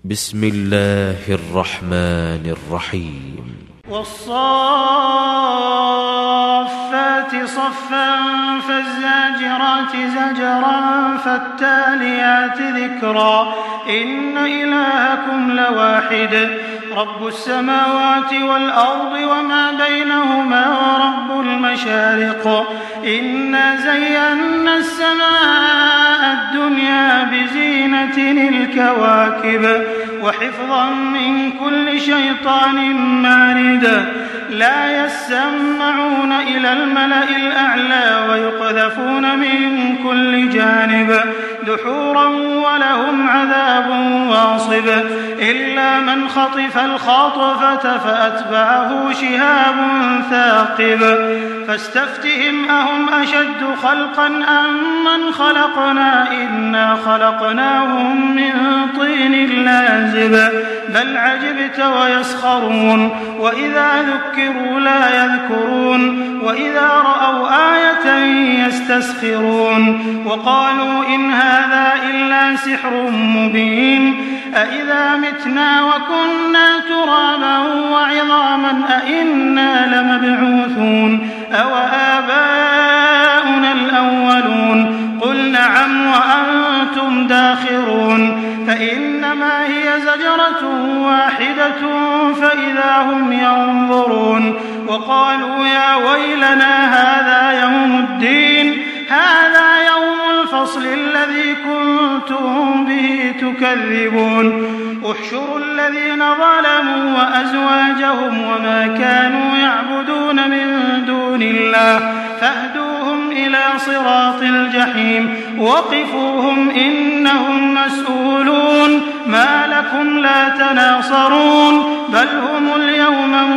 بسم الله الرحمن الرحيم والصافات صفا فالزاجرات زجرا فالتاليات ذكرا إن إلهكم لواحد رب السماوات والأرض وما بينهما ورب المشارق إنا زينا السماء الدنيا بزينة الكواكب وحفظا من كل شيطان مارد لا يسمعون إلى الملأ الأعلى ويقذفون من كل جانب دحورا ولهم عذاب واصب إلا من خطف الخطفة فأتبعه شهاب ثاقب فاستفتهم أهم أشد خلقا أم من خلقنا إنا خلقناهم من طين لازب بل عجبت ويسخرون وإذا ذكروا لا يذكرون وإذا رأوا آية يستسخرون وقالوا إن هذا إلا سحر مبين أإذا متنا وكنا ترابا وعظاما أإنا لمبعوثون أو آباؤنا الأولون قل نعم وأنتم داخرون فإنما هي زجرة واحدة فإذا هم ينظرون وقالوا يا ويلنا هذا يوم الدين هذا يوم الفصل الذي كنتم به تكذبون احشروا الذين ظلموا وأزواجهم وما كانوا يعبدون من دون الله فاهدوهم إلى صراط الجحيم وقفوهم إنهم مسؤولون ما لكم لا تناصرون بل هم اليوم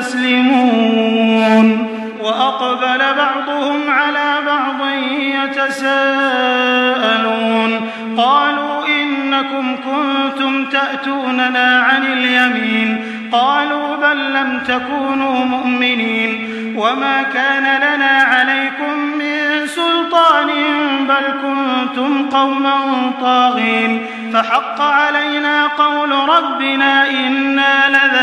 مستسلمون وأقبل بعضهم على بعض يتساءلون قالوا إنكم كنتم تأتوننا عن اليمين قالوا بل لم تكونوا مؤمنين وما كان لنا عليكم من سلطان بل كنتم قوما طاغين فحق علينا قول ربنا إنا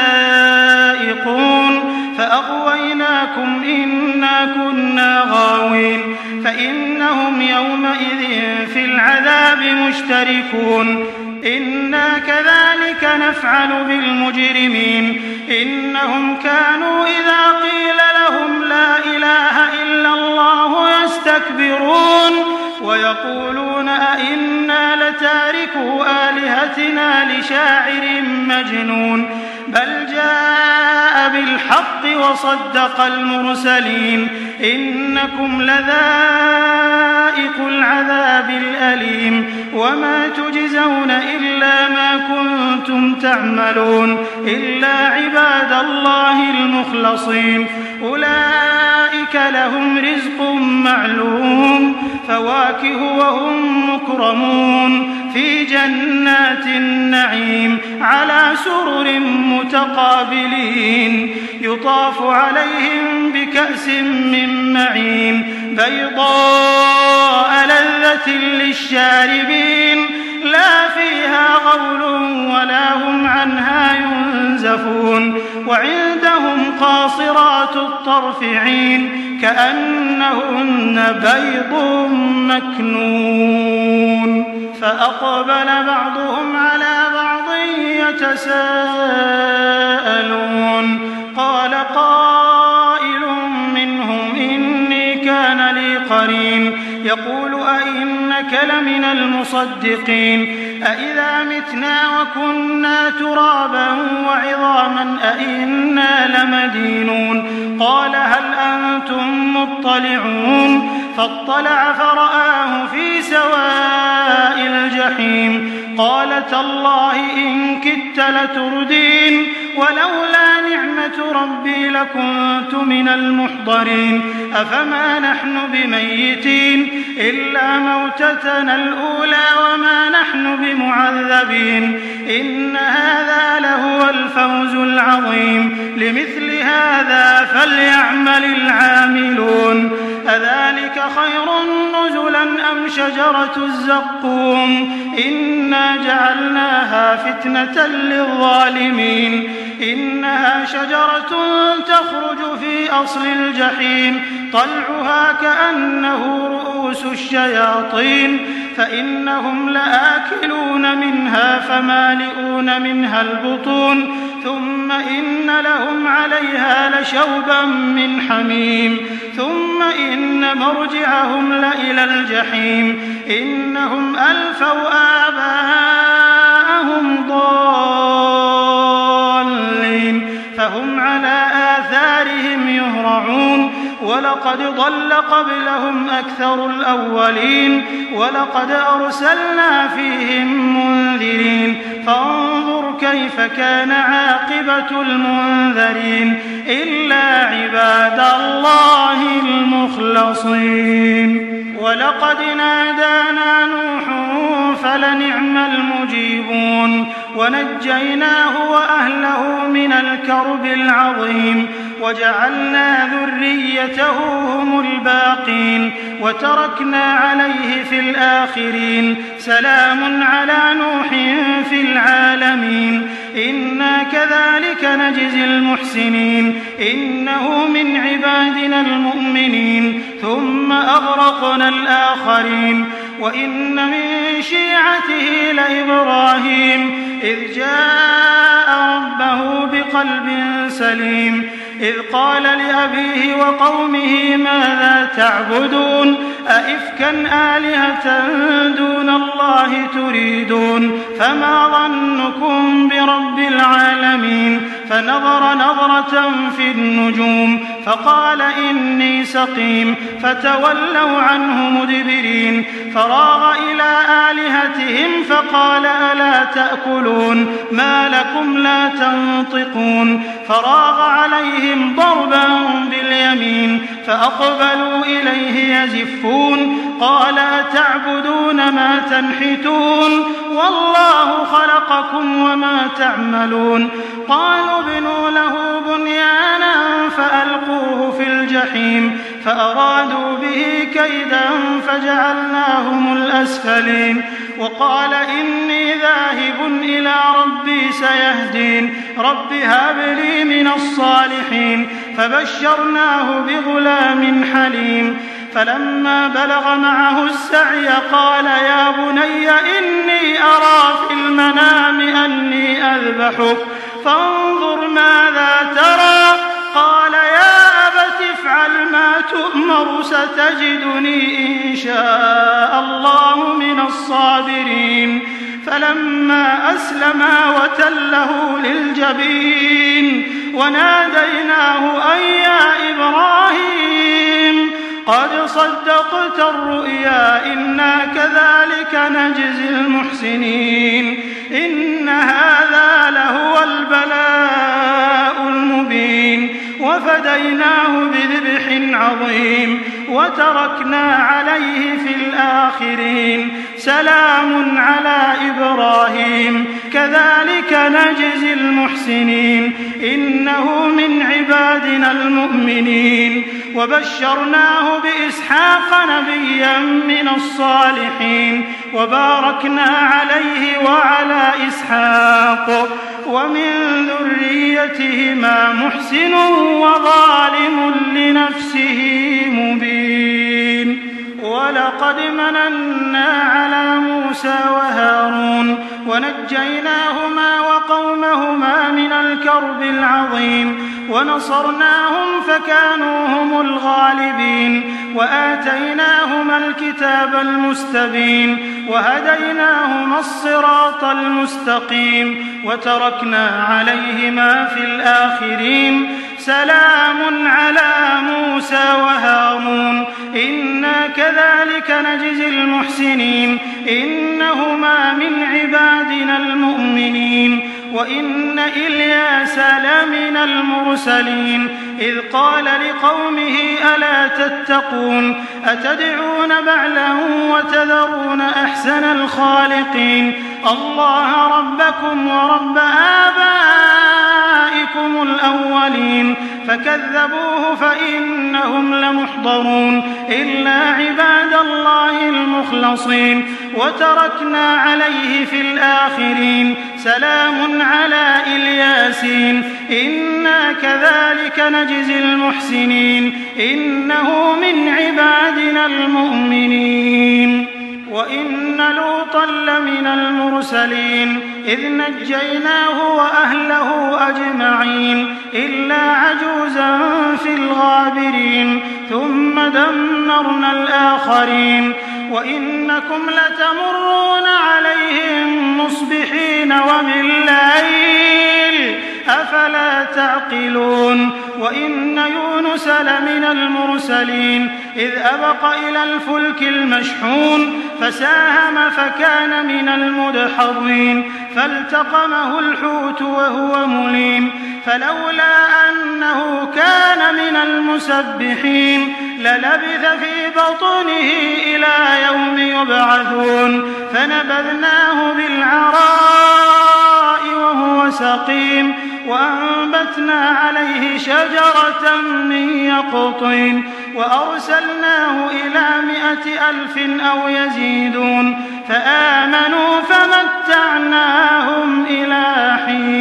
لذائقون فأغويناكم إنا كنا غاوين فإنهم يومئذ في العذاب مشتركون إنا كذلك نفعل بالمجرمين إنهم كانوا إذا قيل لهم لا إله إلا الله يستكبرون ويقولون أئنا لتاركو آلهتنا لشاعر مجنون بل جاء بالحق وصدق المرسلين إنكم لذائق العذاب الأليم وما تجزون إلا ما كنتم تعملون إلا عباد الله المخلصين أولئك لهم رزق معلوم فواكه وهم مكرمون في جنات النعيم على سرر متقابلين يطاف عليهم بكأس من معين بيضاء لذة للشاربين لا فيها غول ولا هم عنها ينزفون وعندهم قاصرات الطرف عين كأنهن بيض مكنون فأقبل بعضهم على بعض يتساءلون قال قائل منهم إني كان لي قرين يقول أئنك لمن المصدقين أئذا متنا وكنا ترابا وعظاما أئنا لمدينون قال هل أنتم مطلعون فاطلع فرآه في سواء الجحيم قال تالله إن كدت لتردين ولولا نعمة ربي لكنت من المحضرين أفما نحن بميتين إلا موتتنا الأولى وما نحن بمعذبين إن هذا لهو الفوز العظيم لمثل هذا فليعمل العاملون أذلك خير نزلا أم شجرة الزقوم إنا جعلناها فتنة للظالمين إنها شجرة تخرج في أصل الجحيم طلعها كأنه رؤوس الشياطين فإنهم لآكلون منها فمالئون منها البطون ثم إن لهم عليها لشوبا من حميم ثم إن مرجعهم لإلى الجحيم إنهم ألفوا آباءهم ضالين فهم على آثارهم يهرعون ولقد ضل قبلهم أكثر الأولين ولقد أرسلنا فيهم منذرين فانظر كيف كان عاقبة المنذرين إلا عباد الله المخلصين ولقد نادانا نوح فلنعم المجيبون ونجيناه وأهله من الكرب العظيم وجعلنا ذريته هم الباقين وتركنا عليه في الآخرين سلام على نوح في العالمين إنا كذلك نجزي المحسنين إنه من عبادنا المؤمنين ثم أغرقنا الآخرين وإن من شيعته لإبراهيم إذ جاء ربه بقلب سليم إذ قال لأبيه وقومه ماذا تعبدون أئفكا آلهة دون الله تريدون فما ظنكم برب العالمين فنظر نظرة في النجوم فقال إني سقيم فتولوا عنه مدبرين فراغ إلى آلهتهم فقال ألا تأكلون ما لكم لا تنطقون فراغ عليهم ضربا باليمين فأقبلوا إليه يزفون قال أتعبدون ما تنحتون والله خلقكم وما تعملون قالوا ابنوا له بنيانا فألقوه في الجحيم فأرادوا به كيدا فجعلناهم الأسفلين وقال إني ذاهب إلى ربي سيهدين رب هب لي من الصالحين فبشرناه بغلام حليم فلما بلغ معه السعي قال يا بني إني أرى في المنام أني أذبحك فانظر ماذا ترى قال يا أبت افعل ما تؤمر ستجدني إن شاء الله من الصابرين فلما أسلما وتله للجبين وناديناه أن يا إبراهيم قد صدقت الرؤيا إنا كذلك نجزي المحسنين إن هذا لهو البلاء المبين وفديناه بذبح عظيم وتركنا عليه في الآخرين سلام على إبراهيم كذلك نجزي المحسنين إنه من عبادنا المؤمنين وبشرناه بإسحاق نبيا من الصالحين وباركنا عليه وعلى إسحاق ومن ذريتهما محسن وظالم لنفسه مبين ولقد مننا على موسى وهارون ونجيناهما وقومهما من الكرب العظيم ونصرناهم فكانوا هم الغالبين وآتيناهما الكتاب المستبين وهديناهما الصراط المستقيم وتركنا عليهما في الآخرين سلام على موسى وهارون إنا كذلك نجزي المحسنين إنهما من عبادنا المؤمنين وإن إلياس لمن المرسلين إذ قال لقومه ألا تتقون أتدعون بعلا وتذرون أحسن الخالقين الله ربكم ورب آبائكم أبائكم الأولين فكذبوه فإنهم لمحضرون إلا عباد الله المخلصين وتركنا عليه في الآخرين سلام على الياسين إنا كذلك نجزي المحسنين إنه من عبادنا المؤمنين وإن لوطا لمن المرسلين إذ نجيناه وأهله أجمعين إلا عجوزا في الغابرين ثم دمرنا الآخرين وإنكم لتمرون عليهم مصبحين وبالليل أفلا تعقلون وإن يونس لمن المرسلين إذ أبق إلى الفلك المشحون فساهم فكان من المدحضين فالتقمه الحوت وهو مليم فلولا أنه كان من المسبحين للبث في بطنه إلى يوم يبعثون فنبذناه بالعراء وهو سقيم وأنبتنا عليه شجرة من يقطين وأرسلناه إلى 100,000 أو يزيدون فآمنوا فمتعناهم إلى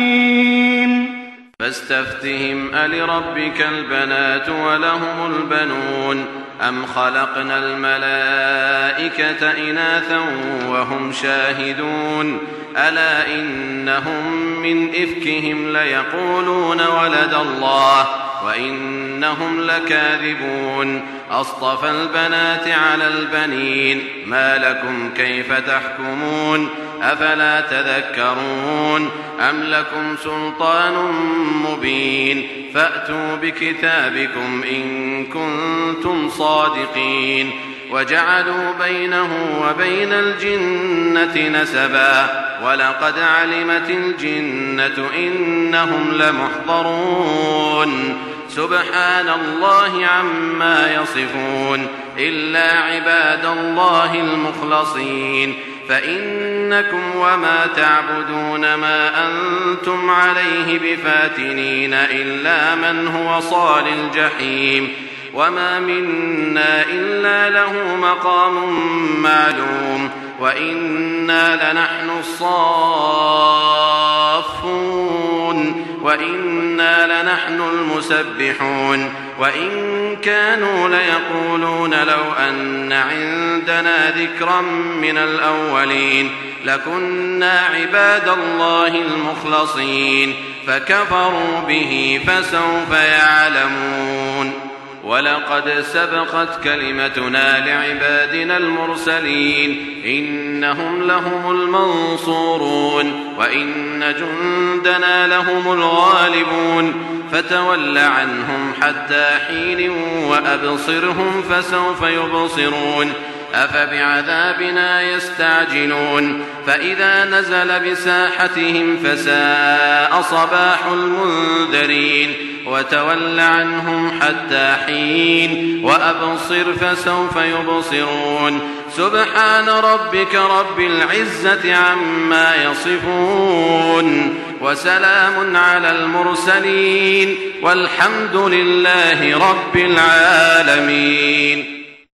حين فاستفتهم ألربك البنات ولهم البنون أم خلقنا الملائكة إناثا وهم شاهدون ألا إنهم من إفكهم ليقولون ولد الله وإنهم لكاذبون أصطفى البنات على البنين ما لكم كيف تحكمون أفلا تذكرون أم لكم سلطان مبين فأتوا بكتابكم إن كنتم صادقين وجعلوا بينه وبين الجنة نسبا ولقد علمت الجنة إنهم لمحضرون سبحان الله عما يصفون إلا عباد الله المخلصين فإنكم وما تعبدون ما أنتم عليه بفاتنين إلا من هو صال الجحيم وما منا إلا له مقام معلوم وإنا لنحن الصافون وإنا لنحن المسبحون وإن كانوا ليقولون لو أن عندنا ذكرا من الأولين لكنا عباد الله المخلصين فكفروا به فسوف يعلمون ولقد سبقت كلمتنا لعبادنا المرسلين إنهم لهم المنصورون وإن جندنا لهم الغالبون فتول عنهم حتى حين وأبصرهم فسوف يبصرون أفبعذابنا يستعجلون فإذا نزل بساحتهم فساء صباح المنذرين وتول عنهم حتى حين وأبصر فسوف يبصرون سبحان ربك رب العزة عما يصفون وسلام على المرسلين والحمد لله رب العالمين.